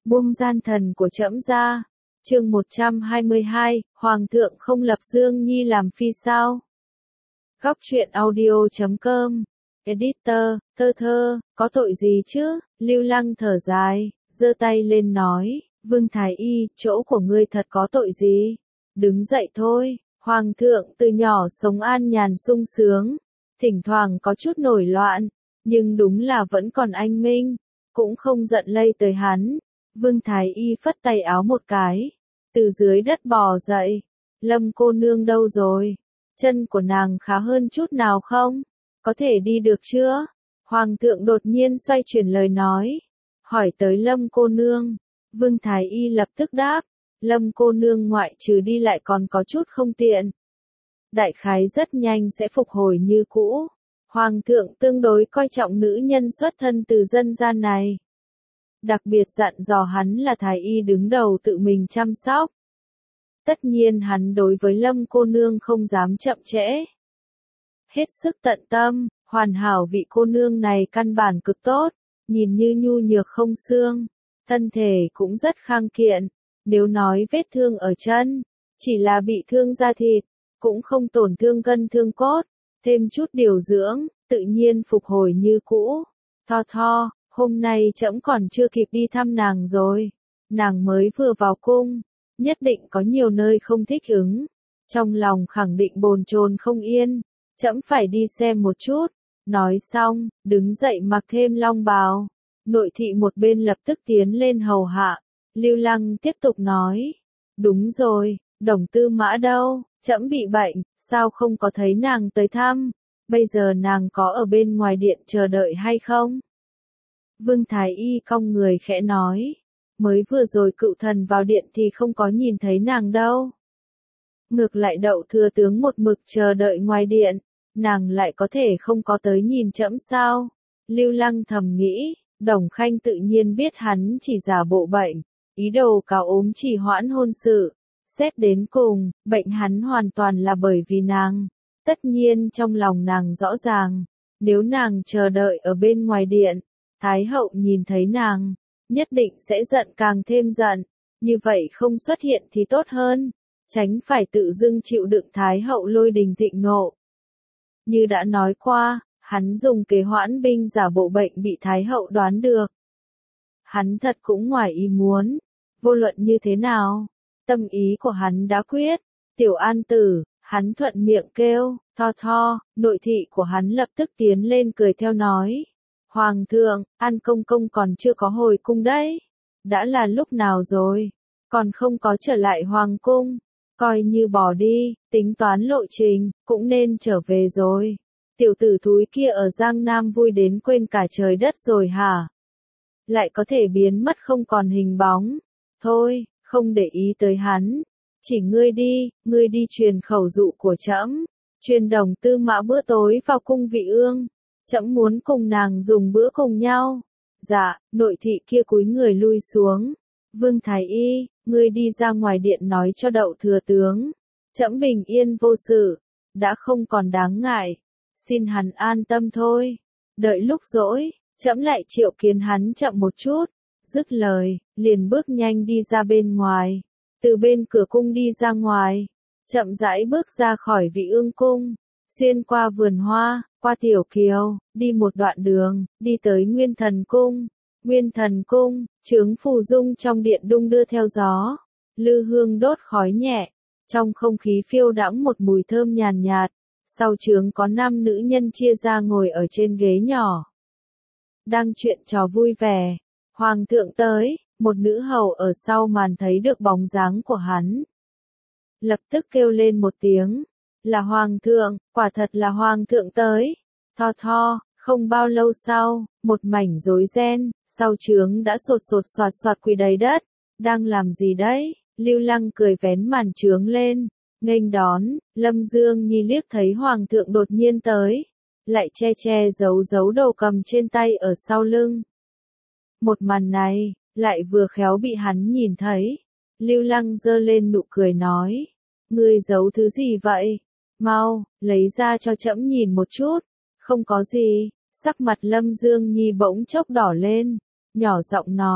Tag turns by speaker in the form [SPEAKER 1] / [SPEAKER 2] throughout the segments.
[SPEAKER 1] buông gian thần của trẫm ra. Chương 122, Hoàng thượng không lập Dương Nhi làm phi sao? Góc truyện audio.com. Editor, thơ, có tội gì chứ? Lưu Lăng thở dài, giơ tay lên nói, Vương Thái Y, chỗ của ngươi thật có tội gì? Đứng dậy thôi, Hoàng thượng từ nhỏ sống an nhàn sung sướng, thỉnh thoảng có chút nổi loạn, nhưng đúng là vẫn còn anh minh, cũng không giận lây tới hắn. Vương Thái Y phất tay áo một cái, từ dưới đất bò dậy, Lâm cô nương đâu rồi? Chân của nàng khá hơn chút nào không? Có thể đi được chưa? Hoàng thượng đột nhiên xoay chuyển lời nói, hỏi tới Lâm cô nương. Vương Thái Y lập tức đáp, Lâm cô nương ngoại trừ đi lại còn có chút không tiện. Đại khái rất nhanh sẽ phục hồi như cũ. Hoàng thượng tương đối coi trọng nữ nhân xuất thân từ dân gian này. Đặc biệt dặn dò hắn là Thái Y đứng đầu tự mình chăm sóc. Tất nhiên hắn đối với Lâm cô nương không dám chậm trễ. Hết sức tận tâm, hoàn hảo vị cô nương này căn bản cực tốt, nhìn như nhu nhược không xương, thân thể cũng rất khang kiện. Nếu nói vết thương ở chân, chỉ là bị thương da thịt, cũng không tổn thương gân thương cốt, thêm chút điều dưỡng, tự nhiên phục hồi như cũ. Tho, hôm nay trẫm còn chưa kịp đi thăm nàng rồi, nàng mới vừa vào cung, nhất định có nhiều nơi không thích ứng, trong lòng khẳng định bồn chồn không yên, trẫm phải đi xem một chút. Nói xong, đứng dậy mặc thêm long bào, nội thị một bên lập tức tiến lên hầu hạ. Lưu Lăng tiếp tục nói, đúng rồi, Đồng Tư Mã đâu, trẫm bị bệnh, sao không có thấy nàng tới thăm, bây giờ nàng có ở bên ngoài điện chờ đợi hay không? Vương Thái Y cong người khẽ nói, mới vừa rồi cựu thần vào điện thì không có nhìn thấy nàng đâu. Ngược lại Đậu thừa tướng một mực chờ đợi ngoài điện, nàng lại có thể không có tới nhìn trẫm sao? Lưu Lăng thầm nghĩ, Đồng Khanh tự nhiên biết hắn chỉ giả bộ bệnh, ý đồ cáo ốm trì hoãn hôn sự. Xét đến cùng, bệnh hắn hoàn toàn là bởi vì nàng. Tất nhiên trong lòng nàng rõ ràng, nếu nàng chờ đợi ở bên ngoài điện, Thái hậu nhìn thấy nàng, nhất định sẽ giận càng thêm giận, như vậy không xuất hiện thì tốt hơn, tránh phải tự dưng chịu đựng Thái hậu lôi đình thịnh nộ. Như đã nói qua, hắn dùng kế hoãn binh giả bộ bệnh bị Thái hậu đoán được. Hắn thật cũng ngoài ý muốn, vô luận như thế nào, tâm ý của hắn đã quyết. Tiểu An Tử, hắn thuận miệng kêu, Tho, nội thị của hắn lập tức tiến lên cười theo nói, Hoàng thượng, An công công còn chưa có hồi cung đấy, đã là lúc nào rồi, còn không có trở lại hoàng cung, coi như bỏ đi, tính toán lộ trình, cũng nên trở về rồi. Tiểu tử thúi kia ở Giang Nam vui đến quên cả trời đất rồi hả? Lại có thể biến mất không còn hình bóng. Thôi, không để ý tới hắn. Chỉ ngươi đi truyền khẩu dụ của trẫm, truyền Đồng Tư Mã bữa tối vào cung vị ương. Trẫm muốn cùng nàng dùng bữa cùng nhau. Dạ, nội thị kia cúi người lui xuống. Vương Thái Y, ngươi đi ra ngoài điện nói cho Đậu thừa tướng. Trẫm bình yên vô sự, đã không còn đáng ngại. Xin hắn an tâm thôi. Đợi lúc rỗi, trẫm lại triệu kiến hắn chậm một chút. Dứt lời, liền bước nhanh đi ra bên ngoài. Từ bên cửa cung đi ra ngoài, chậm rãi bước ra khỏi vị ương cung, xuyên qua vườn hoa, qua tiểu kiều, đi một đoạn đường, đi tới Nguyên Thần Cung. Nguyên Thần Cung, chướng phù dung trong điện đung đưa theo gió, lư hương đốt khói nhẹ, trong không khí phiêu đãng một mùi thơm nhàn nhạt. Sau chướng có 5 nữ nhân chia ra ngồi ở trên ghế nhỏ, đang chuyện trò vui vẻ. Hoàng thượng tới, một nữ hầu ở sau màn thấy được bóng dáng của hắn, lập tức kêu lên một tiếng, là Hoàng thượng, quả thật là Hoàng thượng tới. Tho, không bao lâu sau, một mảnh rối ren, sau chướng đã sột soạt quỳ đầy đất. Đang làm gì đấy? Lưu Lăng cười vén màn chướng lên, nghênh đón. Lâm Dương Nhi liếc thấy Hoàng thượng đột nhiên tới, lại che giấu đầu cầm trên tay ở sau lưng. Một màn này, lại vừa khéo bị hắn nhìn thấy. Lưu Lăng giơ lên nụ cười nói, ngươi giấu thứ gì vậy? Mau, lấy ra cho trẫm nhìn một chút. Không có gì. Sắc mặt Lâm Dương Nhi bỗng chốc đỏ lên, nhỏ giọng nói,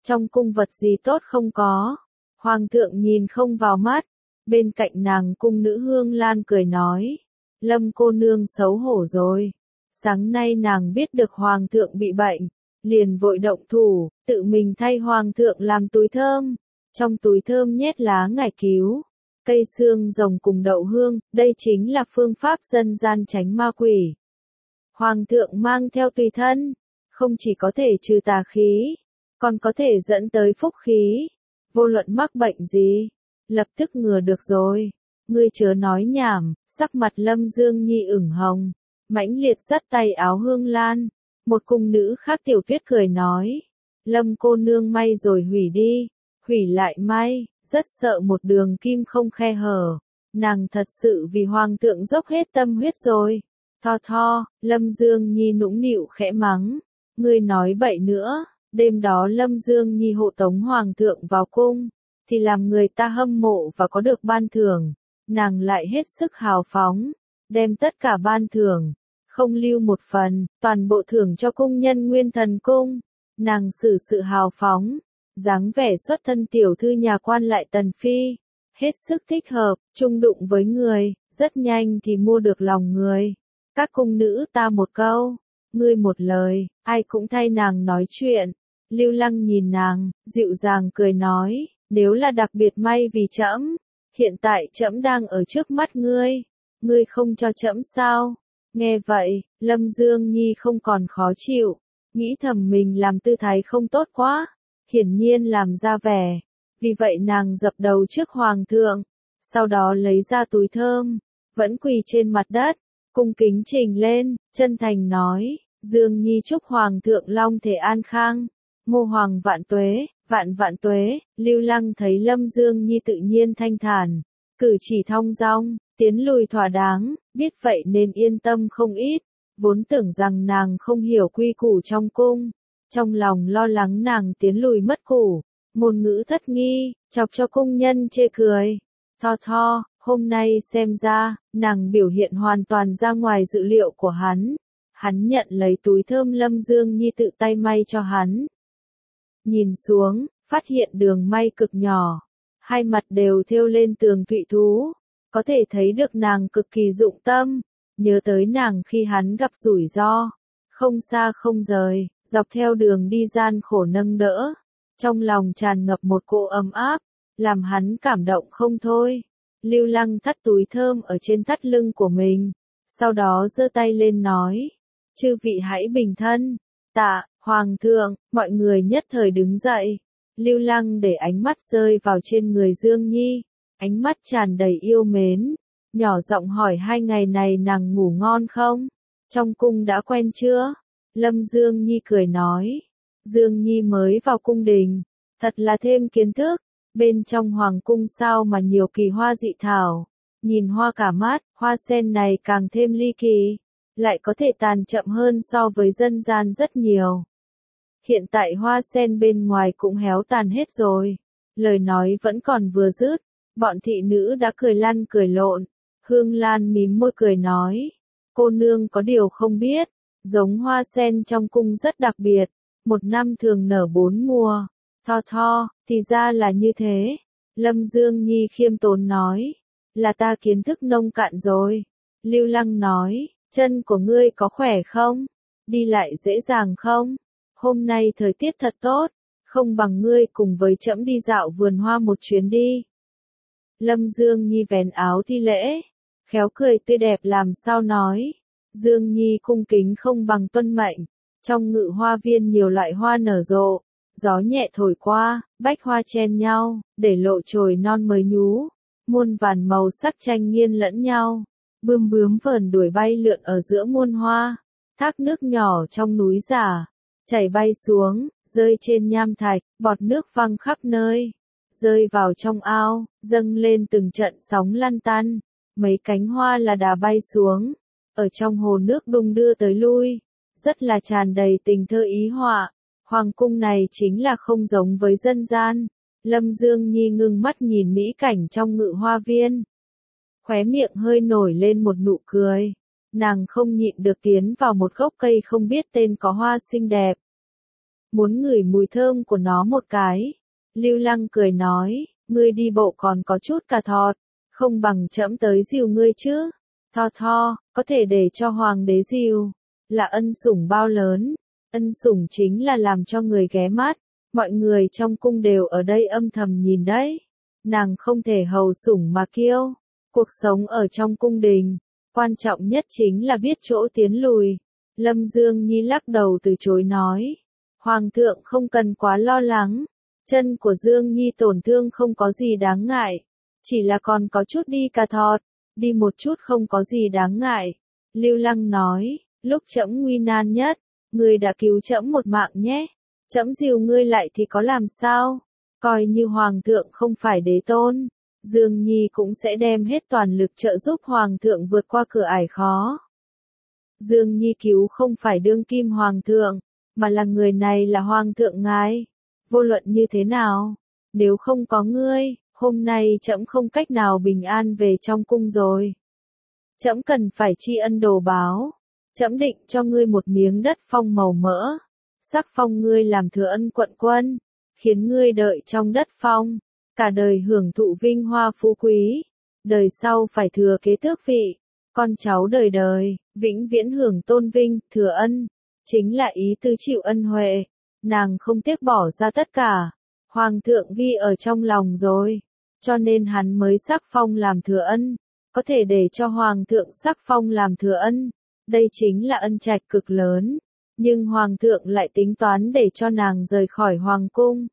[SPEAKER 1] Trong cung vật gì tốt không có. Hoàng thượng nhìn không vào mắt. Bên cạnh nàng cung nữ Hương Lan cười nói. Lâm cô nương xấu hổ rồi. Sáng nay nàng biết được hoàng thượng bị bệnh. Liền vội động thủ, tự mình thay hoàng thượng làm túi thơm. Trong túi thơm nhét lá ngải cứu, cây xương rồng cùng đậu hương, đây chính là phương pháp dân gian tránh ma quỷ. Hoàng thượng mang theo tùy thân, không chỉ có thể trừ tà khí, còn có thể dẫn tới phúc khí. Vô luận mắc bệnh gì, lập tức ngừa được rồi. Ngươi chớ nói nhảm, sắc mặt Lâm Dương Nhi ửng hồng, mãnh liệt dắt tay áo Hương Lan. Một cung nữ khác Tiểu Tuyết cười nói, Lâm cô nương may rồi hủy đi, hủy lại may, rất sợ một đường kim không khe hở. Nàng thật sự vì hoàng thượng dốc hết tâm huyết rồi. Tho tho, Lâm Dương Nhi nũng nịu khẽ mắng, ngươi nói bậy nữa. Đêm đó Lâm Dương Nhi hộ tống hoàng thượng vào cung, thì làm người ta hâm mộ và có được ban thưởng. Nàng lại hết sức hào phóng, đem tất cả ban thưởng, không lưu một phần, toàn bộ thưởng cho cung nhân Nguyên Thần Cung. Nàng xử sự hào phóng, dáng vẻ xuất thân tiểu thư nhà quan lại tần phi, hết sức thích hợp, chung đụng với người, rất nhanh thì mua được lòng người. Các cung nữ ta một câu, ngươi một lời, ai cũng thay nàng nói chuyện. Lưu Lăng nhìn nàng, dịu dàng cười nói, nếu là đặc biệt may vì trẫm, hiện tại trẫm đang ở trước mắt ngươi không cho trẫm sao? Nghe vậy, Lâm Dương Nhi không còn khó chịu, nghĩ thầm mình làm tư thái không tốt quá, hiển nhiên làm ra vẻ. Vì vậy nàng dập đầu trước hoàng thượng, sau đó lấy ra túi thơm, vẫn quỳ trên mặt đất, cung kính trình lên, chân thành nói, Dương Nhi chúc hoàng thượng long thể an khang, ngô hoàng vạn tuế, vạn tuế. Lưu Lăng thấy Lâm Dương Nhi tự nhiên thanh thản, cử chỉ thong dong, tiến lùi thỏa đáng, biết vậy nên yên tâm không ít, vốn tưởng rằng nàng không hiểu quy củ trong cung, trong lòng lo lắng nàng tiến lùi mất củ, ngôn ngữ thất nghi, chọc cho cung nhân chê cười. Tho tho, hôm nay xem ra, nàng biểu hiện hoàn toàn ra ngoài dự liệu của hắn. Hắn nhận lấy túi thơm Lâm Dương Nhi tự tay may cho hắn. Nhìn xuống, phát hiện đường may cực nhỏ, hai mặt đều thêu lên tường thụy thú, có thể thấy được nàng cực kỳ dụng tâm, nhớ tới nàng khi hắn gặp rủi ro, không xa không rời, dọc theo đường đi gian khổ nâng đỡ, trong lòng tràn ngập một cỗ ấm áp, làm hắn cảm động không thôi. Lưu Lăng thắt túi thơm ở trên thắt lưng của mình, sau đó giơ tay lên nói, chư vị hãy bình thân. Tạ, hoàng thượng. Mọi người nhất thời đứng dậy. Lưu Lăng để ánh mắt rơi vào trên người Dương Nhi, ánh mắt tràn đầy yêu mến, nhỏ giọng hỏi 2 ngày này nàng ngủ ngon không? Trong cung đã quen chưa? Lâm Dương Nhi cười nói, Dương Nhi mới vào cung đình, thật là thêm kiến thức, bên trong hoàng cung sao mà nhiều kỳ hoa dị thảo, nhìn hoa cả mắt, hoa sen này càng thêm ly kỳ, lại có thể tàn chậm hơn so với dân gian rất nhiều. Hiện tại hoa sen bên ngoài cũng héo tàn hết rồi. Lời nói vẫn còn vừa dứt, bọn thị nữ đã cười lăn cười lộn. Hương Lan mím môi cười nói, cô nương có điều không biết, giống hoa sen trong cung rất đặc biệt, một năm thường nở 4 mùa. Tho tho, thì ra là như thế. Lâm Dương Nhi khiêm tốn nói, là ta kiến thức nông cạn rồi. Lưu Lăng nói, chân của ngươi có khỏe không? Đi lại dễ dàng không? Hôm nay thời tiết thật tốt, không bằng ngươi cùng với trẫm đi dạo vườn hoa một chuyến đi. Lâm Dương Nhi vén áo thi lễ, khéo cười tươi đẹp làm sao nói. Dương Nhi cung kính không bằng tuân mệnh, trong ngự hoa viên nhiều loại hoa nở rộ, gió nhẹ thổi qua, bách hoa chen nhau, để lộ chồi non mới nhú, muôn vàn màu sắc tranh nghiên lẫn nhau, bươm bướm vờn đuổi bay lượn ở giữa muôn hoa, thác nước nhỏ trong núi giả, chảy bay xuống, rơi trên nham thạch, bọt nước văng khắp nơi, rơi vào trong ao, dâng lên từng trận sóng lăn tăn, mấy cánh hoa là đà bay xuống, ở trong hồ nước đung đưa tới lui, rất là tràn đầy tình thơ ý họa. Hoàng cung này chính là không giống với dân gian. Lâm Dương Nhi ngưng mắt nhìn mỹ cảnh trong ngự hoa viên, khóe miệng hơi nổi lên một nụ cười. Nàng không nhịn được tiến vào một gốc cây không biết tên có hoa xinh đẹp. muốn ngửi mùi thơm của nó một cái. Lưu Lăng cười nói, ngươi đi bộ còn có chút cà thọt, không bằng trẫm tới dìu ngươi chứ. Tho tho, có thể để cho hoàng đế dìu, là ân sủng bao lớn. Ân sủng chính là làm cho người ghé mắt, mọi người trong cung đều ở đây âm thầm nhìn đấy. Nàng không thể hầu sủng mà kiêu. Cuộc sống ở trong cung đình, quan trọng nhất chính là biết chỗ tiến lùi. Lâm Dương Nhi lắc đầu từ chối nói, Hoàng thượng không cần quá lo lắng, chân của Dương Nhi tổn thương không có gì đáng ngại, chỉ là còn có chút đi cà thọt, đi một chút không có gì đáng ngại. Lưu Lăng nói, lúc trẫm nguy nan nhất, ngươi đã cứu trẫm một mạng nhé, trẫm dìu ngươi lại thì có làm sao, coi như Hoàng thượng không phải đế tôn, Dương Nhi cũng sẽ đem hết toàn lực trợ giúp Hoàng thượng vượt qua cửa ải khó. Dương Nhi cứu không phải đương kim Hoàng thượng, mà là người này là Hoàng thượng ngài. Vô luận như thế nào, nếu không có ngươi, hôm nay trẫm không cách nào bình an về trong cung rồi. Trẫm cần phải tri ân đồ báo, trẫm định cho ngươi một miếng đất phong màu mỡ, sắc phong ngươi làm thừa ân quận quân, khiến ngươi đợi trong đất phong, cả đời hưởng thụ vinh hoa phú quý, đời sau phải thừa kế tước vị, con cháu đời đời, vĩnh viễn hưởng tôn vinh, thừa ân, chính là ý tứ chịu ân huệ, nàng không tiếc bỏ ra tất cả, Hoàng thượng ghi ở trong lòng rồi, cho nên hắn mới sắc phong làm thừa ân, có thể để cho Hoàng thượng sắc phong làm thừa ân, đây chính là ân trạch cực lớn, nhưng Hoàng thượng lại tính toán để cho nàng rời khỏi Hoàng cung,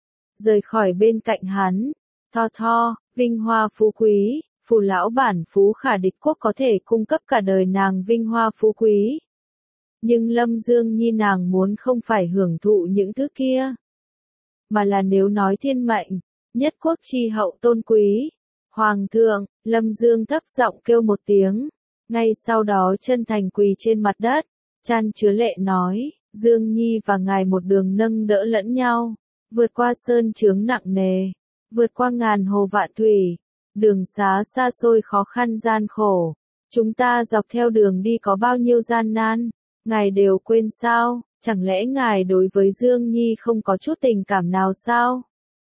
[SPEAKER 1] rời khỏi bên cạnh hắn, tho tho, vinh hoa phú quý. Phù lão bản phú khả địch quốc có thể cung cấp cả đời nàng vinh hoa phú quý. Nhưng Lâm Dương Nhi nàng muốn không phải hưởng thụ những thứ kia. Mà là nếu nói thiên mệnh, nhất quốc chi hậu tôn quý. Hoàng thượng, Lâm Dương thấp giọng kêu một tiếng. Ngay sau đó chân thành quỳ trên mặt đất. Chan chứa lệ nói, Dương Nhi và ngài một đường nâng đỡ lẫn nhau. Vượt qua sơn chướng nặng nề. Vượt qua ngàn hồ vạn thủy. Đường xá xa xôi khó khăn gian khổ, chúng ta dọc theo đường đi có bao nhiêu gian nan, ngài đều quên sao, chẳng lẽ ngài đối với Dương Nhi không có chút tình cảm nào sao?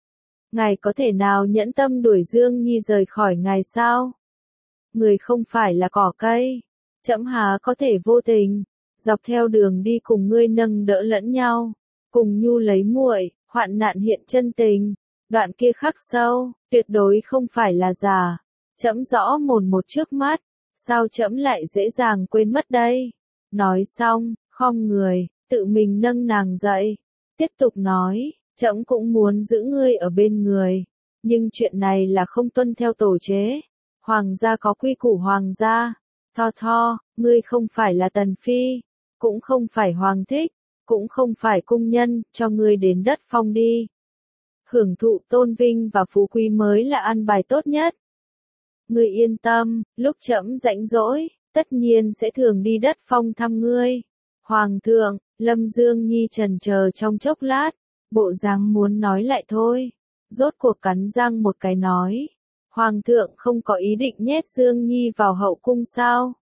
[SPEAKER 1] Ngài có thể nào nhẫn tâm đuổi Dương Nhi rời khỏi ngài sao? Người không phải là cỏ cây, trẫm há có thể vô tình, dọc theo đường đi cùng ngươi nâng đỡ lẫn nhau, cùng nhu lấy muội, hoạn nạn hiện chân tình. Đoạn kia khắc sâu, tuyệt đối không phải là giả. Trẫm rõ mồn một trước mắt, sao trẫm lại dễ dàng quên mất đây? Nói xong, khom người, tự mình nâng nàng dậy. Tiếp tục nói, trẫm cũng muốn giữ ngươi ở bên người. Nhưng chuyện này là không tuân theo tổ chế. Hoàng gia có quy củ hoàng gia. Tho tho, ngươi không phải là tần phi, cũng không phải hoàng thích, cũng không phải cung nhân, cho ngươi đến đất phong đi. Hưởng thụ tôn vinh và phú quý mới là ăn bài tốt nhất. Ngươi yên tâm, lúc trẫm rảnh rỗi, tất nhiên sẽ thường đi đất phong thăm ngươi. Hoàng thượng, Lâm Dương Nhi chần chờ trong chốc lát, bộ dáng muốn nói lại thôi. Rốt cuộc cắn răng một cái nói. Hoàng thượng không có ý định nhét Dương Nhi vào hậu cung sao?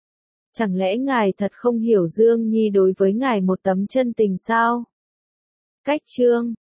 [SPEAKER 1] Chẳng lẽ ngài thật không hiểu Dương Nhi đối với ngài một tấm chân tình sao? Cách chương